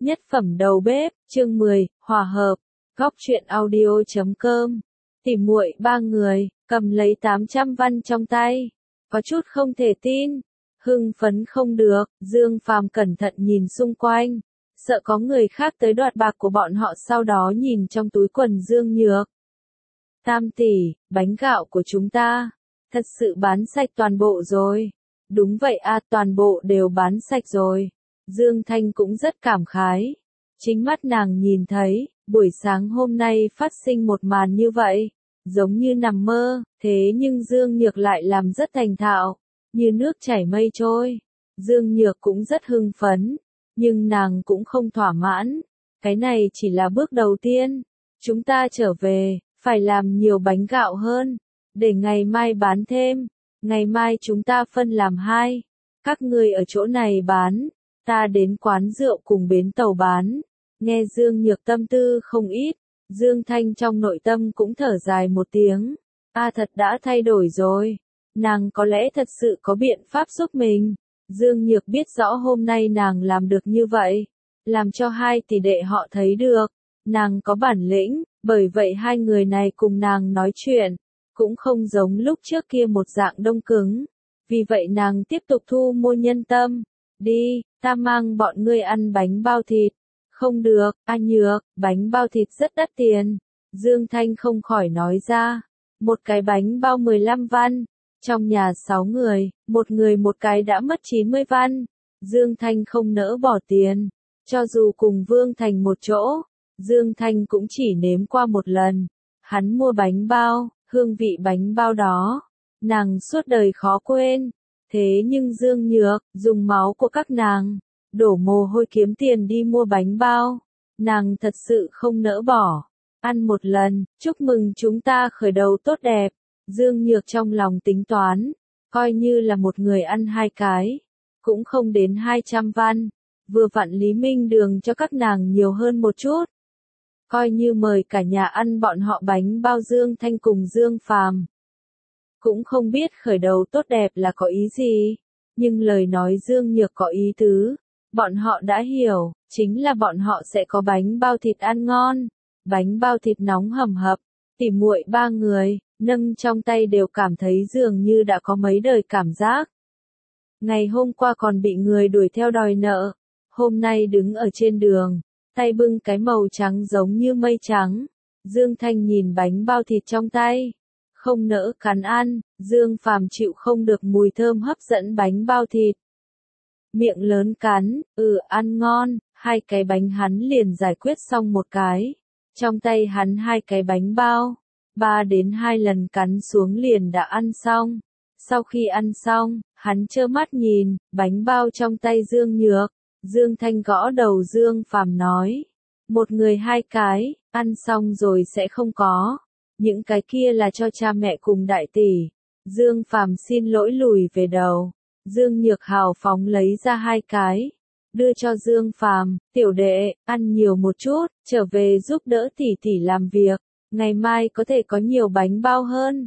Nhất phẩm đầu bếp, chương 10, hòa hợp. Góc truyện audio.com. Tỉ muội ba người, cầm lấy 800 văn trong tay. Có chút không thể tin. Hưng phấn không được, Dương Phàm cẩn thận nhìn xung quanh. Sợ có người khác tới đoạt bạc của bọn họ, sau đó nhìn trong túi quần Dương Nhược. Tam tỷ, bánh gạo của chúng ta, thật sự bán sạch toàn bộ rồi. Đúng vậy a, toàn bộ đều bán sạch rồi. Dương Thanh cũng rất cảm khái. Chính mắt nàng nhìn thấy, buổi sáng hôm nay phát sinh một màn như vậy. Giống như nằm mơ, thế nhưng Dương Nhược lại làm rất thành thạo. Như nước chảy mây trôi. Dương Nhược cũng rất hưng phấn. Nhưng nàng cũng không thỏa mãn. Cái này chỉ là bước đầu tiên. Chúng ta trở về, phải làm nhiều bánh gạo hơn. Để ngày mai bán thêm. Ngày mai chúng ta phân làm hai. Các ngươi ở chỗ này bán. Ta đến quán rượu cùng bến tàu bán. Nghe Dương Nhược tâm tư không ít. Dương Thanh trong nội tâm cũng thở dài một tiếng. Thật đã thay đổi rồi. Nàng có lẽ thật sự có biện pháp giúp mình. Dương Nhược biết rõ hôm nay nàng làm được như vậy. Làm cho hai tỷ đệ họ thấy được. Nàng có bản lĩnh, bởi vậy hai người này cùng nàng nói chuyện. Cũng không giống lúc trước kia một dạng đông cứng. Vì vậy nàng tiếp tục thu mua nhân tâm. Đi, ta mang bọn ngươi ăn bánh bao thịt. Không được, Nhược, bánh bao thịt rất đắt tiền. Dương Thanh không khỏi nói ra. Một cái bánh bao 15 văn. Trong nhà 6 người một cái đã mất 90 văn. Dương Thanh không nỡ bỏ tiền. Cho dù cùng Vương Thành một chỗ, Dương Thanh cũng chỉ nếm qua một lần. Hắn mua bánh bao, hương vị bánh bao đó, nàng suốt đời khó quên. Thế nhưng Dương Nhược, dùng máu của các nàng, đổ mồ hôi kiếm tiền đi mua bánh bao. Nàng thật sự không nỡ bỏ. Ăn một lần, chúc mừng chúng ta khởi đầu tốt đẹp. Dương Nhược trong lòng tính toán, coi như là một người ăn hai cái, cũng không đến 200 văn. Vừa vặn Lý Minh Đường cho các nàng nhiều hơn một chút. Coi như mời cả nhà ăn bọn họ bánh bao. Dương Thanh cùng Dương Phàm cũng không biết khởi đầu tốt đẹp là có ý gì, nhưng lời nói Dương Nhược có ý tứ, bọn họ đã hiểu, chính là bọn họ sẽ có bánh bao thịt ăn ngon, bánh bao thịt nóng hầm hập. Tỉ muội ba người, nâng trong tay đều cảm thấy dường như đã có mấy đời cảm giác. Ngày hôm qua còn bị người đuổi theo đòi nợ, hôm nay đứng ở trên đường, tay bưng cái màu trắng giống như mây trắng. Dương Thanh nhìn bánh bao thịt trong tay, không nỡ cắn ăn. Dương Phàm chịu không được mùi thơm hấp dẫn bánh bao thịt. Miệng lớn cắn, ăn ngon, hai cái bánh hắn liền giải quyết xong một cái. Trong tay hắn hai cái bánh bao, 3 đến 2 lần cắn xuống liền đã ăn xong. Sau khi ăn xong, hắn trơ mắt nhìn, bánh bao trong tay Dương Nhược. Dương Thanh gõ đầu Dương Phàm nói. Một người hai cái, ăn xong rồi sẽ không có. Những cái kia là cho cha mẹ cùng đại tỷ. Dương Phàm xin lỗi lùi về đầu. Dương Nhược hào phóng lấy ra hai cái. Đưa cho Dương Phàm, tiểu đệ, ăn nhiều một chút, trở về giúp đỡ tỷ tỷ làm việc. Ngày mai có thể có nhiều bánh bao hơn.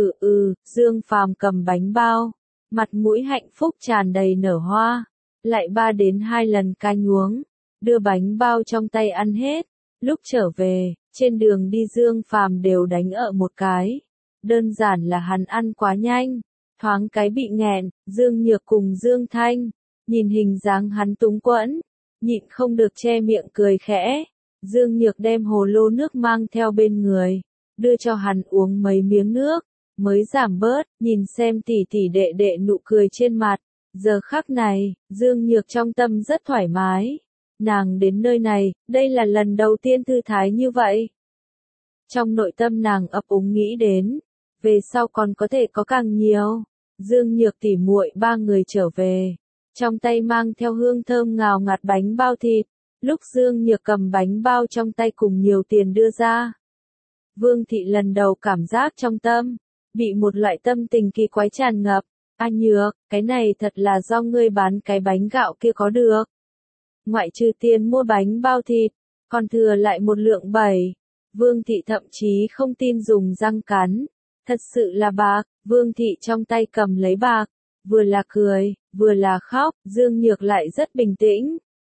Dương Phàm cầm bánh bao. Mặt mũi hạnh phúc tràn đầy nở hoa. Lại 3 đến 2 lần canh uống. Đưa bánh bao trong tay ăn hết. Lúc trở về, trên đường đi Dương Phàm đều đánh ở một cái. Đơn giản là hắn ăn quá nhanh. Thoáng cái bị nghẹn. Dương Nhược cùng Dương Thanh nhìn hình dáng hắn túng quẫn, nhịn không được che miệng cười khẽ. Dương Nhược đem hồ lô nước mang theo bên người, đưa cho hắn uống mấy miếng nước, mới giảm bớt. Nhìn xem tỷ tỷ đệ đệ nụ cười trên mặt. Giờ khắc này, Dương Nhược trong tâm rất thoải mái. Nàng đến nơi này, đây là lần đầu tiên thư thái như vậy. Trong nội tâm nàng ấp úng nghĩ đến, về sau còn có thể có càng nhiều. Dương Nhược tỉ muội ba người trở về, trong tay mang theo hương thơm ngào ngạt bánh bao thịt. Lúc Dương Nhược cầm bánh bao trong tay cùng nhiều tiền đưa ra, Vương thị lần đầu cảm giác trong tâm bị một loại tâm tình kỳ quái tràn ngập. Nhược, cái này thật là do ngươi bán cái bánh gạo kia có được. Ngoại trừ tiền mua bánh bao thịt, còn thừa lại 1 lượng 7. Vương thị thậm chí không tin dùng răng cắn. Thật sự là bạc. Vương thị trong tay cầm lấy bạc, vừa là cười, vừa là khóc. Dương Nhược lại rất bình tĩnh.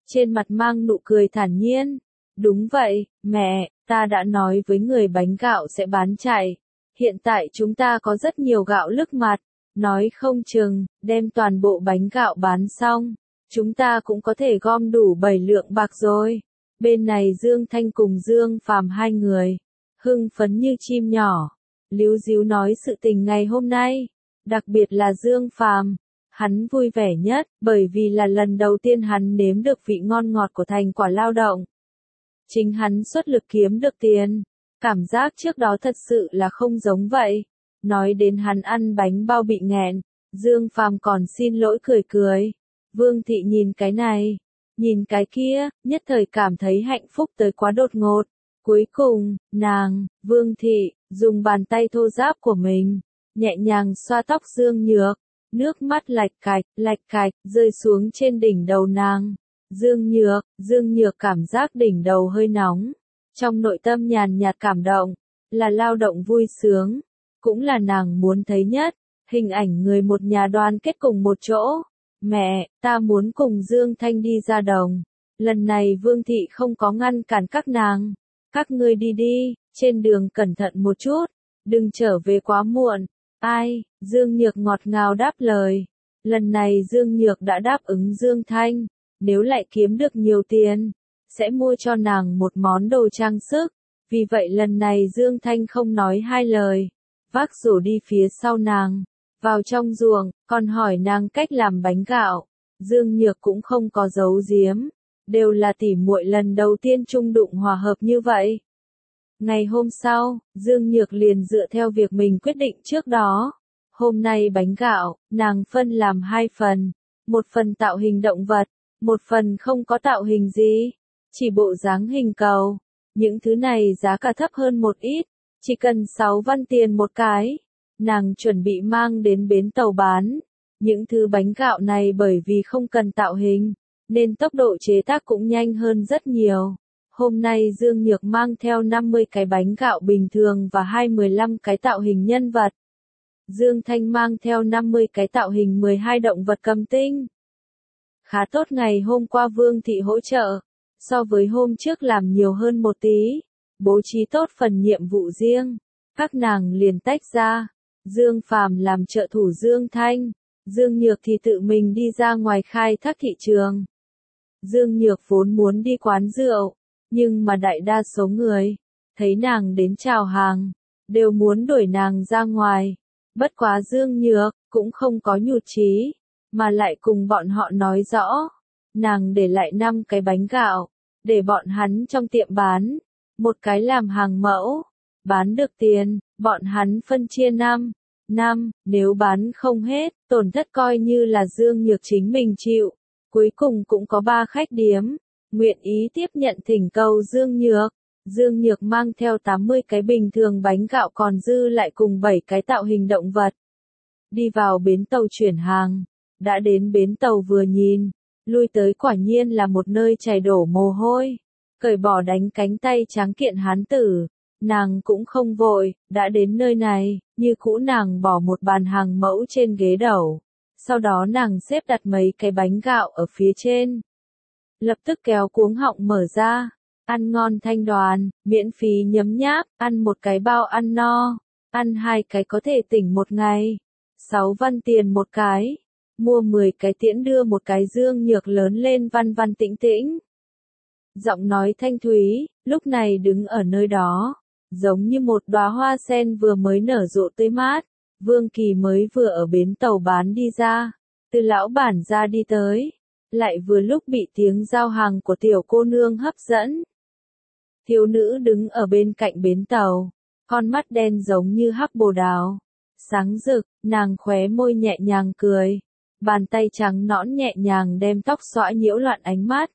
trên mặt mang nụ cười thản nhiên. Đúng vậy, mẹ, ta đã nói với người bánh gạo sẽ bán chạy. Hiện tại chúng ta có rất nhiều gạo lức mặt, nói không chừng, đem toàn bộ bánh gạo bán xong, chúng ta cũng có thể gom đủ 7 lượng bạc rồi. Bên này Dương Thanh cùng Dương Phàm hai người, hưng phấn như chim nhỏ, líu díu nói sự tình ngày hôm nay, đặc biệt là Dương Phàm. Hắn vui vẻ nhất, bởi vì là lần đầu tiên hắn nếm được vị ngon ngọt của thành quả lao động. Chính hắn xuất lực kiếm được tiền. Cảm giác trước đó thật sự là không giống vậy. Nói đến hắn ăn bánh bao bị nghẹn, Dương Phàm còn xin lỗi cười cười. Vương Thị nhìn cái này, nhìn cái kia, nhất thời cảm thấy hạnh phúc tới quá đột ngột. Cuối cùng, nàng, Vương Thị, dùng bàn tay thô ráp của mình, nhẹ nhàng xoa tóc Dương Nhược. Nước mắt lạch cạch, rơi xuống trên đỉnh đầu nàng. Dương Nhược cảm giác đỉnh đầu hơi nóng. Trong nội tâm nhàn nhạt cảm động, là lao động vui sướng, cũng là nàng muốn thấy nhất, hình ảnh người một nhà đoàn kết cùng một chỗ. Mẹ, ta muốn cùng Dương Thanh đi ra đồng. Lần này Vương Thị không có ngăn cản các nàng. Các ngươi đi đi, trên đường cẩn thận một chút, đừng trở về quá muộn. Ai, Dương Nhược ngọt ngào đáp lời. Lần này Dương Nhược đã đáp ứng Dương Thanh, nếu lại kiếm được nhiều tiền, sẽ mua cho nàng một món đồ trang sức. Vì vậy lần này Dương Thanh không nói hai lời, vác rổ đi phía sau nàng, vào trong ruộng, còn hỏi nàng cách làm bánh gạo. Dương Nhược cũng không có giấu giếm, đều là tỉ muội lần đầu tiên chung đụng hòa hợp như vậy. Ngày hôm sau, Dương Nhược liền dựa theo việc mình quyết định trước đó. Hôm nay bánh gạo, nàng phân làm 2 phần, một phần tạo hình động vật, một phần không có tạo hình gì, chỉ bộ dáng hình cầu. Những thứ này giá cả thấp hơn một ít, chỉ cần 6 văn tiền một cái. Nàng chuẩn bị mang đến bến tàu bán. Những thứ bánh gạo này bởi vì không cần tạo hình, nên tốc độ chế tác cũng nhanh hơn rất nhiều. Hôm nay Dương Nhược mang theo 50 cái bánh gạo bình thường và 15 cái tạo hình nhân vật. Dương Thanh mang theo 50 cái tạo hình 12 động vật cầm tinh. Khá tốt, ngày hôm qua Vương Thị hỗ trợ, so với hôm trước làm nhiều hơn một tí, bố trí tốt phần nhiệm vụ riêng, các nàng liền tách ra. Dương Phàm làm trợ thủ Dương Thanh, Dương Nhược thì tự mình đi ra ngoài khai thác thị trường. Dương Nhược vốn muốn đi quán rượu, nhưng mà đại đa số người, thấy nàng đến chào hàng, đều muốn đuổi nàng ra ngoài. Bất quá Dương Nhược, cũng không có nhụt chí, mà lại cùng bọn họ nói rõ. Nàng để lại 5 cái bánh gạo, để bọn hắn trong tiệm bán. Một cái làm hàng mẫu, bán được tiền, bọn hắn phân chia 5, nếu bán không hết, tổn thất coi như là Dương Nhược chính mình chịu. Cuối cùng cũng có 3 khách điếm nguyện ý tiếp nhận thỉnh cầu Dương Nhược. Dương Nhược mang theo 80 cái bình thường bánh gạo còn dư lại cùng 7 cái tạo hình động vật. Đi vào bến tàu chuyển hàng, đã đến bến tàu vừa nhìn, lui tới quả nhiên là một nơi chảy đổ mồ hôi, cởi bỏ đánh cánh tay tráng kiện hán tử. Nàng cũng không vội, đã đến nơi này, như cũ nàng bỏ một bàn hàng mẫu trên ghế đầu. Sau đó nàng xếp đặt mấy cái bánh gạo ở phía trên. Lập tức kéo cuống họng mở ra. Ăn ngon thanh đoàn, miễn phí nhấm nháp, ăn một cái bao ăn no, ăn 2 cái có thể tỉnh một ngày. 6 văn tiền một cái, mua 10 cái tiễn đưa một cái. Dương Nhược lớn lên văn văn tĩnh tĩnh. Giọng nói thanh thúy, lúc này đứng ở nơi đó, giống như một đóa hoa sen vừa mới nở rộ tươi mát. Vương Kỳ mới vừa ở bến tàu bán đi ra, từ lão bản ra đi tới, lại vừa lúc bị tiếng giao hàng của tiểu cô nương hấp dẫn. Thiếu nữ đứng ở bên cạnh bến tàu, con mắt đen giống như hắc bồ đào, sáng rực, nàng khóe môi nhẹ nhàng cười, bàn tay trắng nõn nhẹ nhàng đem tóc xõa nhiễu loạn ánh mắt.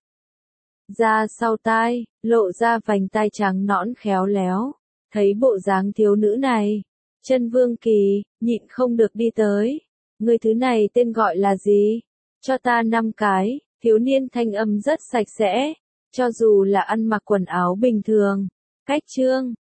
Ra sau tai, lộ ra vành tai trắng nõn khéo léo, thấy bộ dáng thiếu nữ này, chân Vương Kỳ, nhịn không được đi tới. Người thứ này tên gọi là gì? Cho ta 5 cái, thiếu niên thanh âm rất sạch sẽ, cho dù là ăn mặc quần áo bình thường. Cách trương,